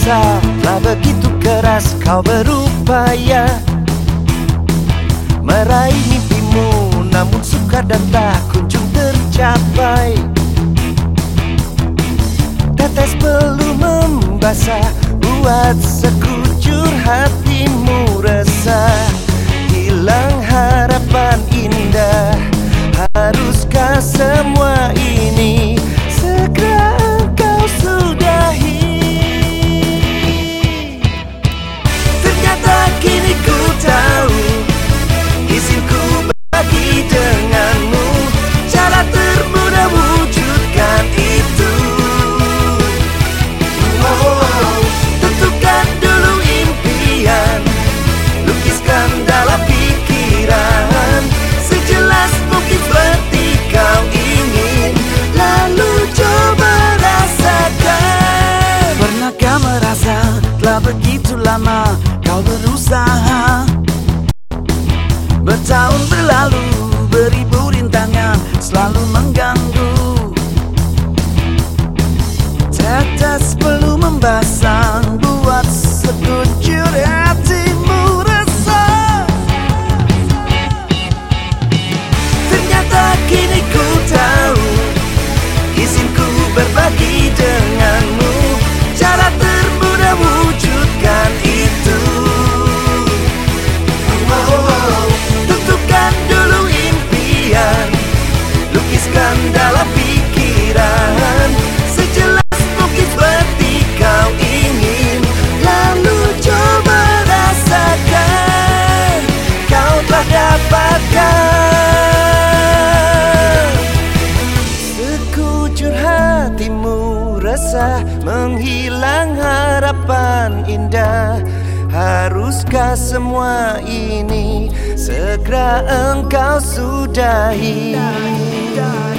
rasa telah begitu keras kau berupaya meraih mimpimu, namun sukar dan tak kunjung tercapai. Tetes belum membasah buat sekujur hatimu resah. Hilang harapan indah, haruskah semua ini segera engkau sudahi? Ternyata kini ku tahu, izinku berbagi denganmu cara termudah wujudkan itu. Tentukan dulu impian, lukiskan dalam pikiran sejelas mungkin seperti kau ingin, lalu coba rasakan. Pernahkah merasa telah begitu lama kau berusaha? Bertahun berlalu, beribu rintangan selalu mengganggu. Tetes belum membasah buat sekujur hatimu resah. Ternyata kini ku tahu, izinku berbagi denganmu cara termudah wujudkan itu. Tentukan dulu impian, lukiskan dalam pikiran sejelas mungkin seperti kau ingin, lalu coba rasakan kau telah dapatkan. Sekujur hatimu resah, menghilang harapan indah. Haruskah semua ini segera engkau sudahi?